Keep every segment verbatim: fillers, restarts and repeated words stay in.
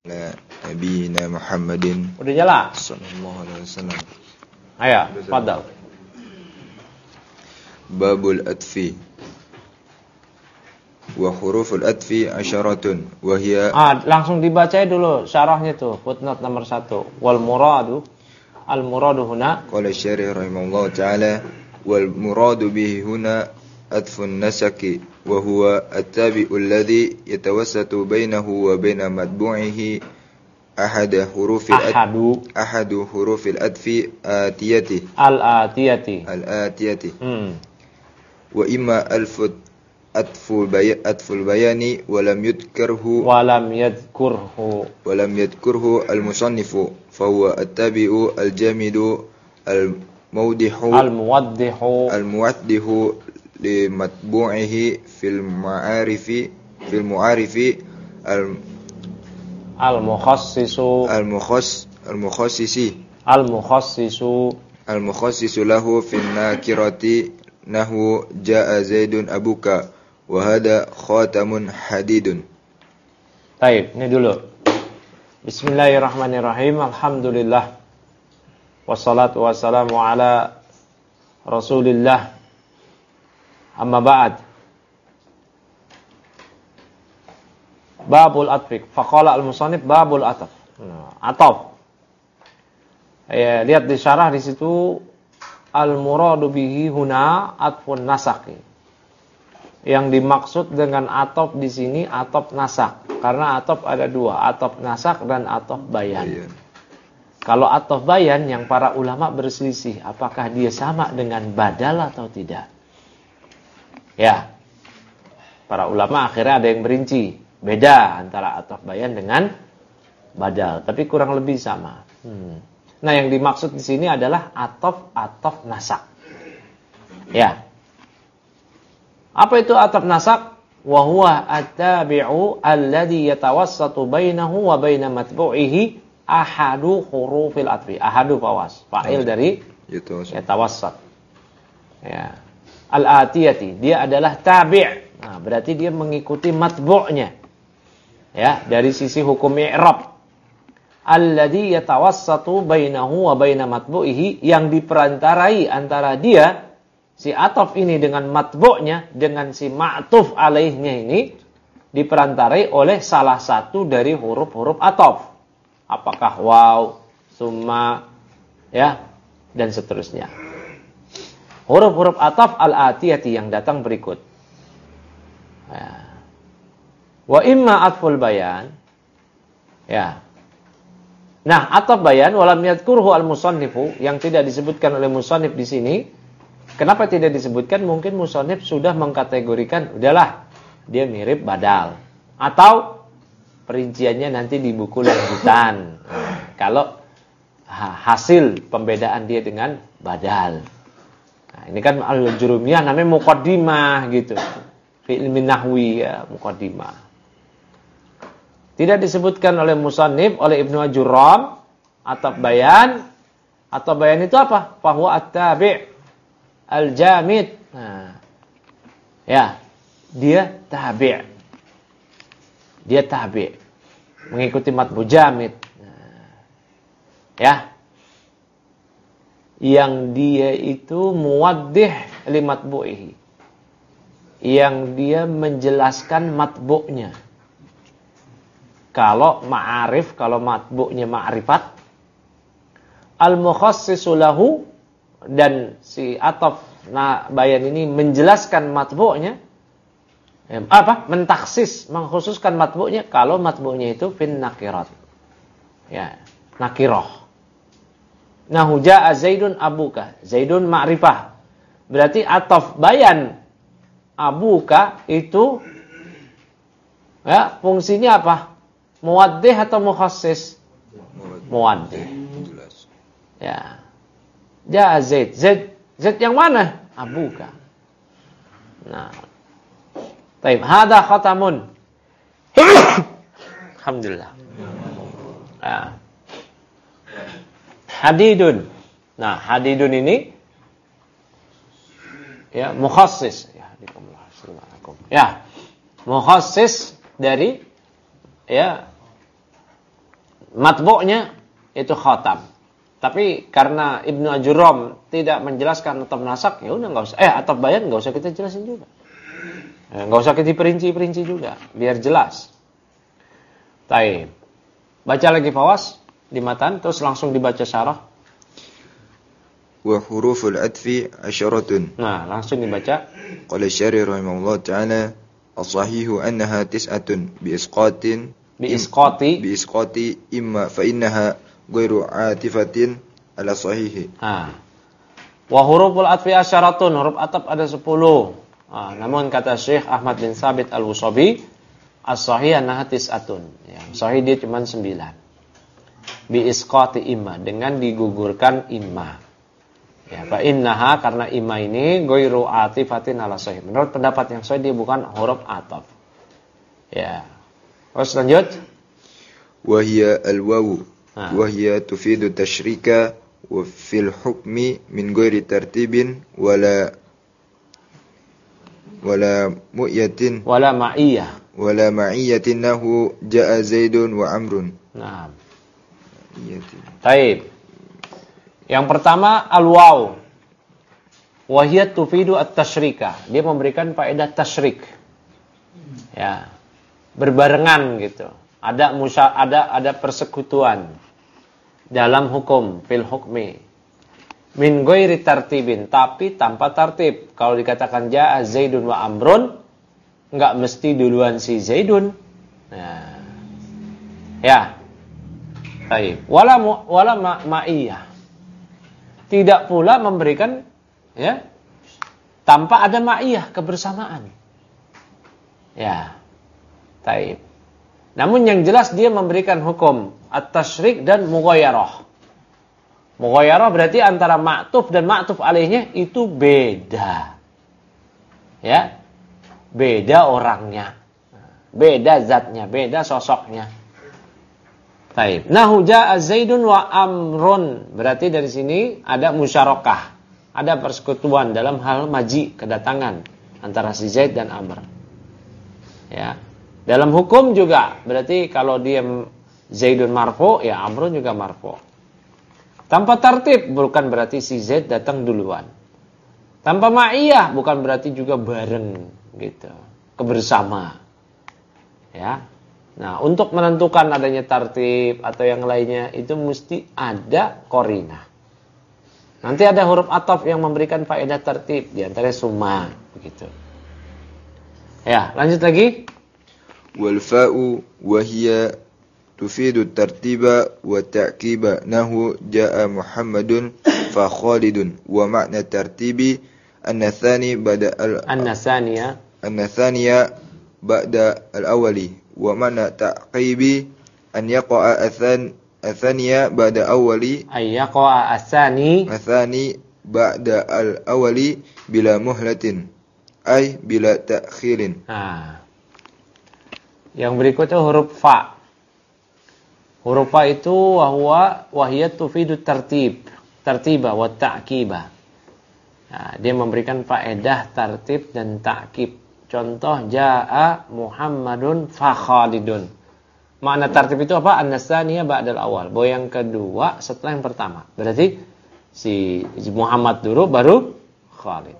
La nabiyina Muhammadin. Udah nyala? Sallallahu alaihi wasallam. Ayo, fadal. Babul atfi. Wa huruful atfi asyaratun wa hiya. Ah, langsung dibaca dulu syarahnya tuh, footnote nomor satu. Wal muradu al muradu huna. Qala syarih rahimahullah taala wal muradu bihi huna atfun nasaki wa huwa at-tabi'u alladhi yatawassatu bainahu wa baina matbu'ihi ahada hurufil ahadu ahadu hurufil atfi atiyati al-atiyati al-atiyati hmm. wa imma alfut atful bayan atful bayani wa lam yudkarhu wa lam yadhkurhu wa lam yadhkurhu al-musannifu fa huwa at-tabi'u al-jamidu al-mawdihu al-muwaddihu al-muwaddihu li matbu'ihi fil ma'arifi fil mu'arifi al al-mukhassisu al-mukhass al-mukhassisi al-mukhassisu al-mukhassisu lahu fin nakirati nahu jaa zaidun abuka wa hada khatamun hadidun. Baik, ini dulu. Bismillahirrahmanirrahim. Alhamdulillah. Wassalatu wassalamu ala Rasulillah. Amma ba'd. Babul atfiq. Faqala al-musannif babul ataf. Nah, ataf. Ya, lihat di syarah di situ al-muradu bihi huna atfun nasakh. Yang dimaksud dengan ataf di sini ataf nasakh. Karena ataf ada dua, ataf nasakh dan ataf bayan. bayan. Kalau ataf bayan yang para ulama berselisih apakah dia sama dengan badal atau tidak. Ya, para ulama akhirnya ada yang merinci beda antara ataf bayan dengan badal, tapi kurang lebih sama. Hmm. Nah, yang dimaksud di sini adalah ataf ataf nasak. Ya, apa itu ataf nasak? Wa huwa at-tabi'u alladhi yatawassatu bainahu wa baina matbu'ihi ahadu hurufil atfi. Ahadu fawas, fa'il dari yatawassat. Ya. Al-atiyati, dia adalah tabi'. Nah, berarti dia mengikuti matbu'nya. Ya, dari sisi hukum i'rab. Alladhi yatawassatu bainahu wa baina matbu'ihi, yang diperantarai antara dia si ataf ini dengan matbu'nya, dengan si ma'tuf alaihnya ini diperantarai oleh salah satu dari huruf-huruf ataf. Apakah waw, summa, ya, dan seterusnya. Huruf-huruf ataf al-atiyati yang datang berikut. Ya. Wa imma atful bayan. Ya. Nah, ataf bayan walam yadhkurhu al-musannifu, yang tidak disebutkan oleh musannif di sini. Kenapa tidak disebutkan? Mungkin musannif sudah mengkategorikan, udahlah, dia mirip badal. Atau perinciannya nanti di buku lanjutan. Nah, kalau hasil pembedaan dia dengan badal. Nah, ini kan al-jurumiyah namanya muqaddimah gitu. Fi ilmi nahwi ya, muqaddimah. Tidak disebutkan oleh musannif, oleh Ibnu Ajurram, ataf bayan. Ataf bayan itu apa? Fahuwa at-tabi' al-jamid. Nah, ya, dia tabi'. Dia tabi'. Mengikuti matbu jamid. Nah, ya. Yang dia itu muwaddih li matbu'ihi. Yang dia menjelaskan matbu'nya. Kalau ma'arif, kalau matbu'nya ma'rifat, al-mukhassisu lahu, dan si ataf nah, bayan ini menjelaskan matbu'nya, eh, apa? Mentaksis, mengkhususkan matbu'nya kalau matbu'nya itu fin nakirat. Ya, nakirah. Nahu ja'a Zaidun abuka. Zaidun ma'rifah. Berarti ataf bayan abuka itu ya, fungsinya apa? Muwaddih atau mukhassis? Muwaddih. Ya. Ja'a Zaid. Zaid, Zaid yang mana? Abuka. Nah. Baik, hada khatamun. Alhamdulillah. Ya. Hadidun. Nah, hadidun ini ya mukhassis. Ya, ya, mukhassis dari ya matbu'nya itu khatam. Tapi karena Ibnu Ajurom tidak menjelaskan ataf nasak, ya udah enggak usah. Eh, ataf bayan enggak usah kita jelasin juga. Enggak usah kita perinci-perinci juga, biar jelas. Taib. Baca lagi Fawas di matan, terus langsung dibaca syarah. Wa huruful atfi asyaratun. Nah, langsung dibaca. Qala syari rahimahullah ta'ala as-sahihu annaha tis'atun bi isqatin bi isqati bi isqati imma fa innaha ghairu atifatin ala sahihi. Nah. Wa huruful atfi asyaratun, huruf ataf ada sepuluh. Nah, namun kata Syekh Ahmad bin Sabit Al-Wusabi, as-sahih annaha tis'atun. Ya, sahih dia cuma sembilan. Bi isqati imma, dengan digugurkan imma. Ya, fa innaha, karena imma ini ghairu atifatin ala sahih. Menurut pendapat yang sahih dia bukan huruf ataf. Ya. Terus lanjut. Wa hiya al-wawu wa hiya tufidu tasyrika wa fil hukmi min ghairi tartibin wala wala mu'yatin wala ma'iyah wala ma'iyatin nahu ja'a Zaidun wa Amrun. Nah. Baik. Yang pertama al-waw. Wa hiya tufidu at-tasyrika. Dia memberikan faedah tasyrik. Ya. Berbarengan gitu. Ada musya, ada ada persekutuan dalam hukum, fil hukmi. Min ghairi tartibin, tapi tanpa tartib. Kalau dikatakan ja'a Zaidun wa Amrun, enggak mesti duluan si Zaidun. Nah. Ya. Baik. Wala mu, wala ma, ma'iyah. Tidak pula memberikan ya tanpa ada ma'iyah, kebersamaan. Ya. Baik. Namun yang jelas dia memberikan hukum at-tasyrik dan mughayyarah. Mughayyarah berarti antara ma'tuf dan ma'tuf alaihnya itu beda. Ya. Beda orangnya. Beda zatnya, beda sosoknya. Baik. Nahu ja'a Zaidun wa Amrun. Berarti dari sini ada musyarakah. Ada persekutuan dalam hal maji, kedatangan antara si Zaid dan Amr. Ya. Dalam hukum juga, berarti kalau dia Zaidun marfu, ya Amrun juga marfu. Tanpa tartib, bukan berarti si Zaid datang duluan. Tanpa ma'iyah, bukan berarti juga bareng, gitu. Kebersama. Ya. Nah, untuk menentukan adanya tartib atau yang lainnya, itu mesti ada qarinah. Nanti ada huruf ataf yang memberikan faedah tartib, di antaranya summa, begitu. Ya, lanjut lagi. Wal fa'u wa hiya tufidu tartiba wa ta'kiba nahu ja'a Muhammadun fa Khalidun wa ma'na tartibi anna thani ba'da al anna thaniya anna thaniya ba'da al-awwali wa ma'na ta'qibi an yaqa'a athan athaniya ba'da awwali ay yaqa'a athani athani ba'da al-awwali bila muhlatin ay bila ta'khirin. Nah. Yang berikutnya huruf fa. Huruf fa itu wahwa wahiyat tufidu tartib, tartiba wa ta'kiba. Nah, dia memberikan faedah tartib dan ta'kib. Contoh jaa Muhammadun fa Khalidun. Makna tartib itu apa? An-nasaniyah ba'dal awal. Bahwa yang kedua setelah yang pertama. Berarti si Muhammad dulu baru Khalid.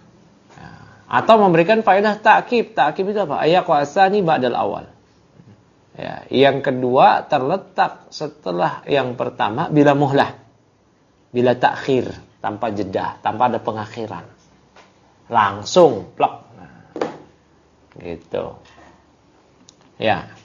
Atau memberikan faedah ta'kib. Ta'kib itu apa? Ayaqwa asani ba'dal awal. Ya, yang kedua terletak setelah yang pertama bila muhlah. Bila takhir, tanpa jeda, tanpa ada pengakhiran. Langsung plak. Nah, gitu. Ya.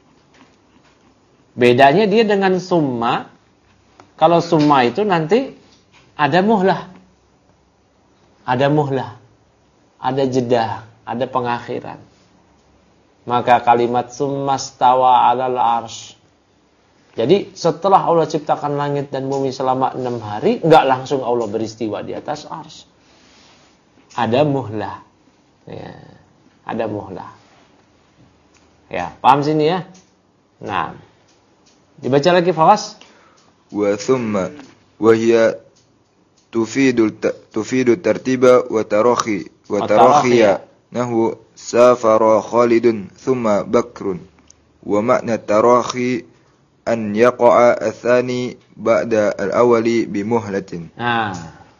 Bedanya dia dengan summa. Kalau summa itu nanti ada muhlah. Ada muhlah. Ada jeda, ada pengakhiran. Maka kalimat summastawa 'alal arsy. Jadi setelah Allah ciptakan langit dan bumi selama enam hari, enggak langsung Allah beristiwa di atas arsy. Ada muhlah. Ya, ada muhlah. Ya, paham sini ya? Nah. Dibaca lagi Fawas. Wa thumma wa hiya tufidu tufidu tartiba wa tarakhi wa tarakhiya nahu safara Khalidun thumma Bakrun wa makna tarakhi an yaqa'a athani ba'da al-awwali bimuhlatin. Nah.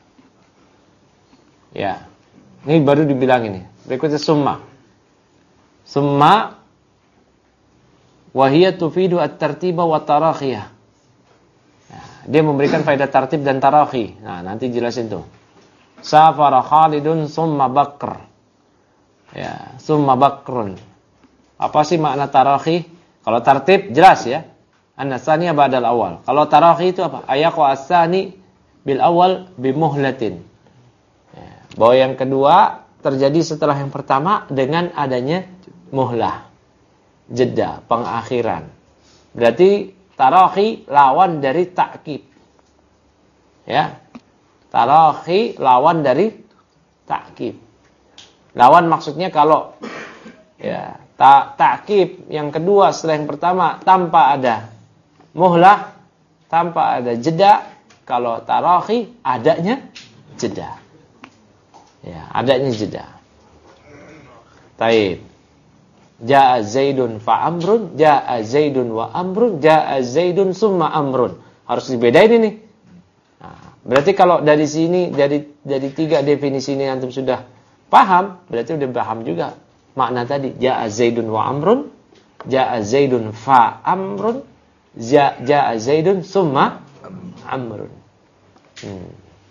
Ya. Ini baru dibilang ini. Berikutnya summa. Summa wa hiya tufidu at-tartiba wa tarakhiyah. Nah, dia memberikan faedah tartib dan tarakhi. Nah, nanti jelasin tuh. Safara Khalidun summa Bakr. Ya, summa Bakrun. Apa sih makna tarakhi? Kalau tartib jelas ya. An-nasaniya ba'dal awal. Kalau tarakhi itu apa? Ayaqwa as-sani bil awal bimuhlatin. Ya, bahwa yang kedua terjadi setelah yang pertama dengan adanya muhlah. Jeda, pengakhiran. Berarti tarakhi lawan dari ta'kid. Ya. Tarakhi lawan dari ta'kid. Lawan maksudnya kalau ya, ta ta'kid yang kedua setelah yang pertama tanpa ada muhlah, tanpa ada jeda. Kalau tarakhi adanya jeda. Ya, adanya jeda. Taib. Ja'a Zaidun fa Amrun, ja'a Zaidun wa Amrun, ja'a Zaidun summa Amrun. Harus dibedain ini. Nah, berarti kalau dari sini dari dari tiga definisi ini antum sudah paham, berarti udah paham juga makna tadi. Ja'a Zaidun wa Amrun, ja'a Zaidun fa Amrun, ja'a Zaidun summa Amrun. Hmm.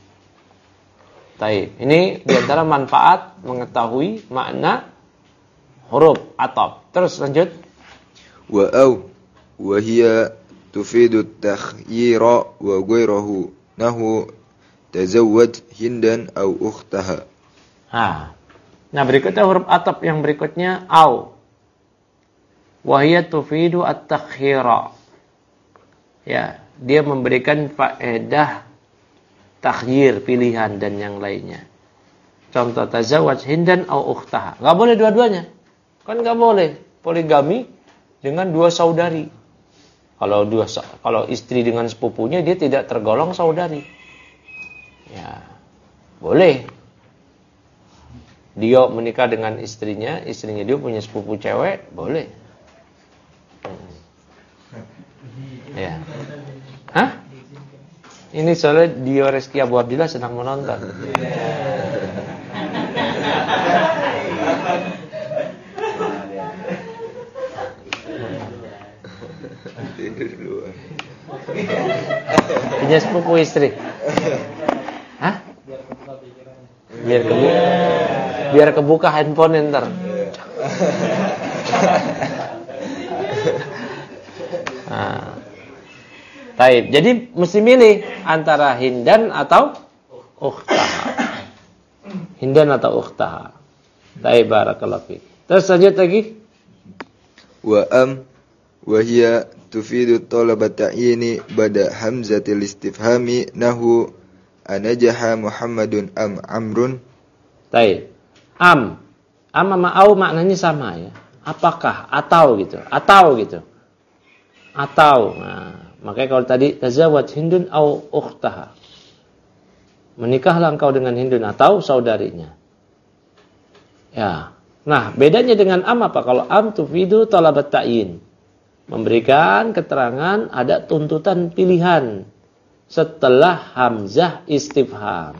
Taib. Ini diantara manfaat mengetahui makna huruf ataf. Terus lanjut. Wa au wa hiya tufidu at-takhyira wa ghayruhu nahu tazawwaj hindan au ukhtaha. Nah, nah berikutnya huruf ataf yang berikutnya au. Wa hiya tufidu at-takhyira. Ya, dia memberikan faedah takhyir, pilihan dan yang lainnya. Contoh tazawwaj hindan au ukhtaha. Enggak boleh dua-duanya. Kan enggak boleh poligami dengan dua saudari. Kalau dua kalau istri dengan sepupunya dia tidak tergolong saudari. Ya. Boleh. Dia menikah dengan istrinya, istrinya dia punya sepupu cewek, boleh. Hmm. Ya. Hah? Ini soalnya Dio Reski Abu Abdillah sedang menonton. Punya sepupu istri. Hah? Biar kebuka, biar kebuka handphone ntar. Nah. Taib. Jadi mesti milih antara hindan atau ukhtaha. Hindan atau ukhtaha. Taib, barakallahu fiik. Terus lanjut lagi. Wa am wa hiya tufidu talabat ta'yini bada hamzatil istifhami nahu anajaha Muhammadun am Amrun. Taib. Am. Am sama au maknanya sama ya. Apakah atau gitu. Atau gitu. Atau. Nah, makanya kalau tadi tazawwaj hindun au ukhtaha. Menikahlah engkau dengan Hindun atau saudarinya. Ya. Nah, bedanya dengan am apa? Kalau am tufidu talabat ta'yin. Memberikan keterangan ada tuntutan pilihan setelah hamzah istifham.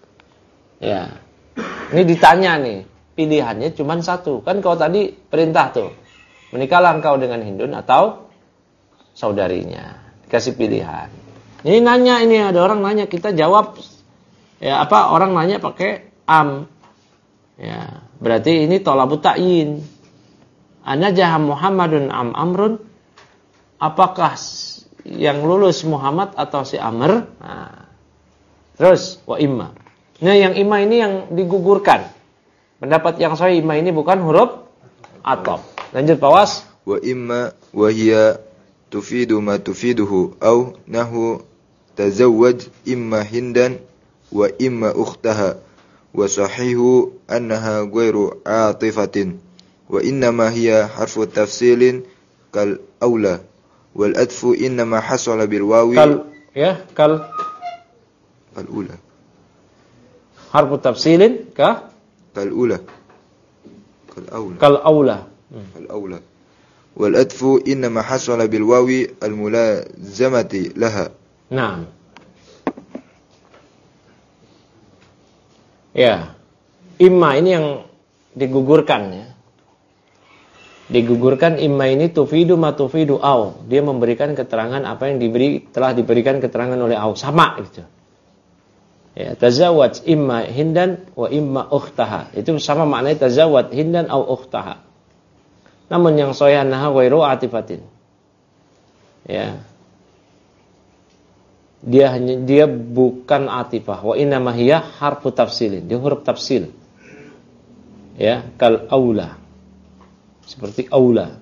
Ya. Ini ditanya nih, pilihannya cuma satu. Kan kalau tadi perintah tuh. Menikahlah engkau dengan Hindun atau saudarinya. Kasih pilihan. Ini nanya, ini ada orang nanya, kita jawab ya apa orang nanya pakai am. Ya, berarti ini thalabut ta'yin. Anajaha Muhammadun am Amrun? Apakah yang lulus Muhammad atau si Amr? Nah. Terus wa imma. Nah, yang imma ini yang digugurkan. Pendapat yang sahih imma ini bukan huruf ataf. Lanjut Pawas. Wa imma wa hiya tufidu ma tufiduhu au nahu tazawwaj imma hindan wa imma ukhtaha wa sahihu annaha ghairu atifatin wa innama hiya harfu tafsilin kal aula wal adfu innama hasala bil wawi kal ya kal kal ula harfu tafsilin ka kal ula kal aula kal aula kal aula wal atfu innama hasala bil wawi al mulazamati laha. Nah. Ya. Imma ini yang digugurkan ya. Digugurkan imma ini tufidu ma tufidu au. Dia memberikan keterangan apa yang diberi telah diberikan keterangan oleh au, sama gitu. Ya, tazawwaj imma hindan wa imma ukhtaha. Itu sama maknanya tazawwaj hindan au ukhtaha. Namun yang sahih annaha ghairu atifatin. Ya. Dia hanya dia bukan atifah. Wa inna ma hiya harfu tafsilin. Dia huruf tafsil. Ya, kal aula. Seperti aula.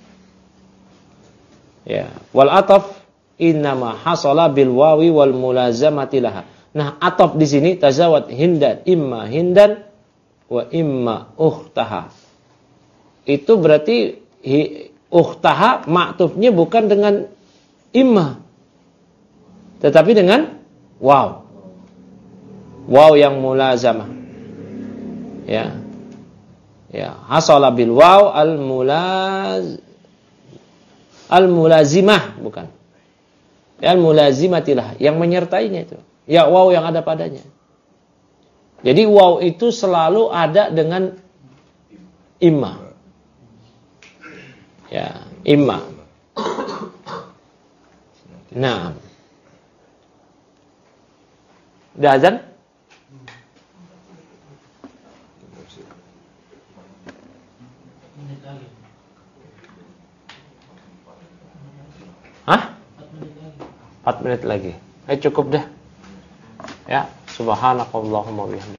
Ya, wal ataf innama hasala bil wawi wal mulazamati laha. Nah, ataf di sini tazawwad hindan, imma hindan wa imma ukhtaha. Itu berarti hi, ukhtaha maktufnya bukan dengan imma, tetapi dengan waw. Waw yang mulazamah. Ya. Ya, hasala bil waw al mulaz al mulazimah bukan. Ya, al mulazimatilah yang menyertainya itu. Ya, waw yang ada padanya. Jadi waw itu selalu ada dengan imma. Ya, imma. Nah. Udah azan? Hah? empat menit lagi. Eh cukup dah. Ya, subhanakallahumma bihamdika.